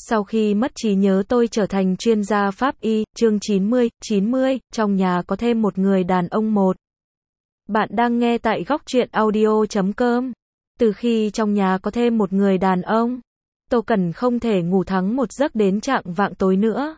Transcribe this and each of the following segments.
Sau khi mất trí nhớ tôi trở thành chuyên gia pháp y, chương 90, trong nhà có thêm một người đàn ông một. Bạn đang nghe tại góc truyện audio.com. Từ khi trong nhà có thêm một người đàn ông, Tô Cần không thể ngủ thắng một giấc đến chạng vạng tối nữa.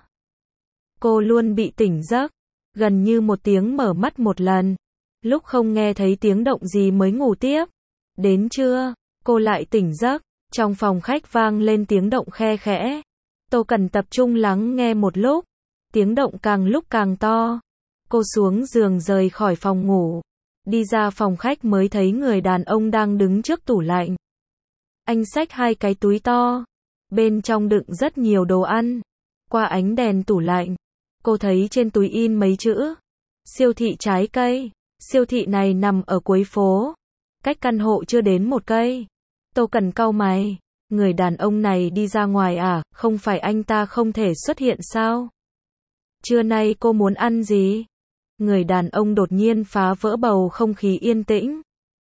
Cô luôn bị tỉnh giấc, gần như một tiếng mở mắt một lần. Lúc không nghe thấy tiếng động gì mới ngủ tiếp. Đến trưa, cô lại tỉnh giấc. Trong phòng khách vang lên tiếng động khe khẽ. Tô Cần tập trung lắng nghe một lúc. Tiếng động càng lúc càng to. Cô xuống giường rời khỏi phòng ngủ. Đi ra phòng khách mới thấy người đàn ông đang đứng trước tủ lạnh. Anh xách hai cái túi to. Bên trong đựng rất nhiều đồ ăn. Qua ánh đèn tủ lạnh, cô thấy trên túi in mấy chữ. Siêu thị trái cây. Siêu thị này nằm ở cuối phố. Cách căn hộ chưa đến một cây. Tô Cần cau mày. Người đàn ông này đi ra ngoài à, không phải anh ta không thể xuất hiện sao? Trưa nay cô muốn ăn gì? Người đàn ông đột nhiên phá vỡ bầu không khí yên tĩnh.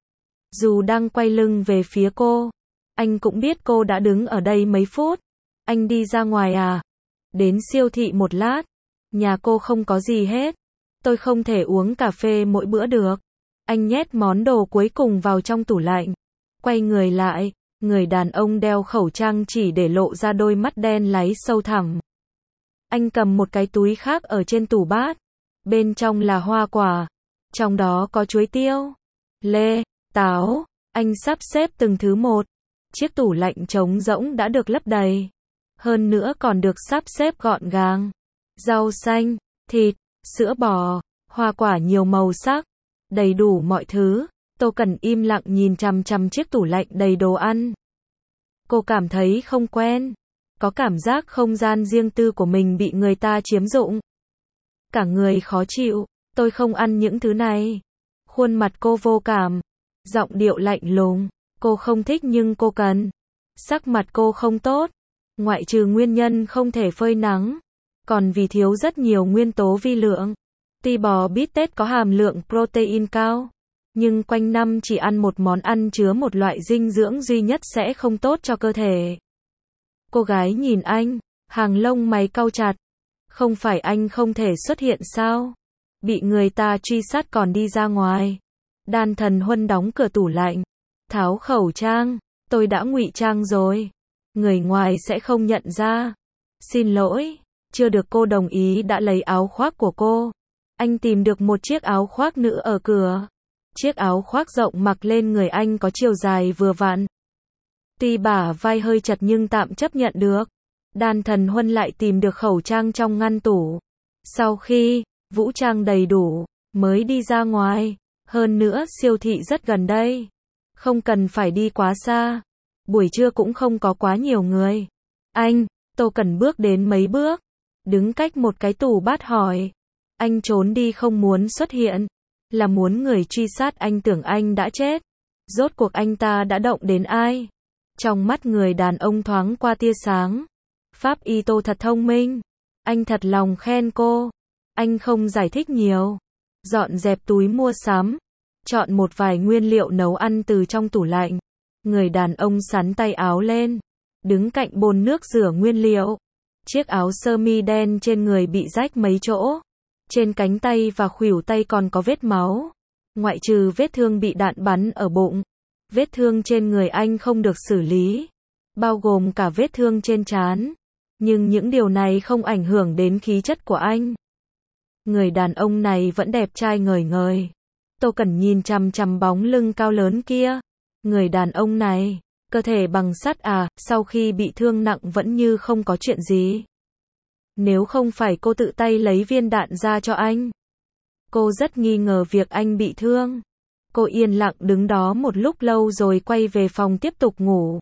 Dù đang quay lưng về phía cô, anh cũng biết cô đã đứng ở đây mấy phút. Anh đi ra ngoài à? Đến siêu thị một lát. Nhà cô không có gì hết. Tôi không thể uống cà phê mỗi bữa được. Anh nhét món đồ cuối cùng vào trong tủ lạnh. Quay người lại, người đàn ông đeo khẩu trang chỉ để lộ ra đôi mắt đen láy sâu thẳm. Anh cầm một cái túi khác ở trên tủ bát. Bên trong là hoa quả. Trong đó có chuối tiêu, lê, táo. Anh sắp xếp từng thứ một. Chiếc tủ lạnh trống rỗng đã được lấp đầy. Hơn nữa còn được sắp xếp gọn gàng. Rau xanh, thịt, sữa bò, hoa quả nhiều màu sắc. Đầy đủ mọi thứ. Tô Cần im lặng nhìn chằm chằm chiếc tủ lạnh đầy đồ ăn. Cô cảm thấy không quen. Có cảm giác không gian riêng tư của mình bị người ta chiếm dụng. Cả người khó chịu. Tôi không ăn những thứ này. Khuôn mặt cô vô cảm. Giọng điệu lạnh lùng. Cô không thích nhưng cô cần. Sắc mặt cô không tốt. Ngoại trừ nguyên nhân không thể phơi nắng. Còn vì thiếu rất nhiều nguyên tố vi lượng. Tuy bò bít tết có hàm lượng protein cao. Nhưng quanh năm chỉ ăn một món ăn chứa một loại dinh dưỡng duy nhất sẽ không tốt cho cơ thể. Cô gái nhìn anh, hàng lông mày cau chặt. Không phải anh không thể xuất hiện sao? Bị người ta truy sát còn đi ra ngoài. Đan Thần Huân đóng cửa tủ lạnh. Tháo khẩu trang. Tôi đã ngụy trang rồi. Người ngoài sẽ không nhận ra. Xin lỗi. Chưa được cô đồng ý đã lấy áo khoác của cô. Anh tìm được một chiếc áo khoác nữ ở cửa. Chiếc áo khoác rộng mặc lên người anh có chiều dài vừa vặn. Tuy bả vai hơi chật nhưng tạm chấp nhận được. Đan Thần Huân lại tìm được khẩu trang trong ngăn tủ. Sau khi vũ trang đầy đủ, mới đi ra ngoài. Hơn nữa siêu thị rất gần đây. Không cần phải đi quá xa. Buổi trưa cũng không có quá nhiều người. Anh, Tô Cần bước đến mấy bước. Đứng cách một cái tủ bát hỏi. Anh trốn đi không muốn xuất hiện. Là muốn người truy sát anh tưởng anh đã chết. Rốt cuộc anh ta đã động đến ai? Trong mắt người đàn ông thoáng qua tia sáng. Pháp y Tô thật thông minh. Anh thật lòng khen cô. Anh không giải thích nhiều. Dọn dẹp túi mua sắm. Chọn một vài nguyên liệu nấu ăn từ trong tủ lạnh. Người đàn ông xắn tay áo lên. Đứng cạnh bồn nước rửa nguyên liệu. Chiếc áo sơ mi đen trên người bị rách mấy chỗ. Trên cánh tay và khuỷu tay còn có vết máu. Ngoại trừ vết thương bị đạn bắn ở bụng. Vết thương trên người anh không được xử lý. Bao gồm cả vết thương trên trán. Nhưng những điều này không ảnh hưởng đến khí chất của anh. Người đàn ông này vẫn đẹp trai ngời ngời. Tô Cần nhìn chằm chằm bóng lưng cao lớn kia. Người đàn ông này, cơ thể bằng sắt à, sau khi bị thương nặng vẫn như không có chuyện gì. Nếu không phải cô tự tay lấy viên đạn ra cho anh. Cô rất nghi ngờ việc anh bị thương. Cô yên lặng đứng đó một lúc lâu rồi quay về phòng tiếp tục ngủ.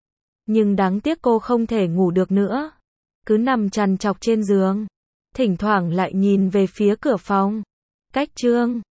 Nhưng đáng tiếc cô không thể ngủ được nữa. Cứ nằm trằn trọc trên giường. Thỉnh thoảng lại nhìn về phía cửa phòng. Cách chương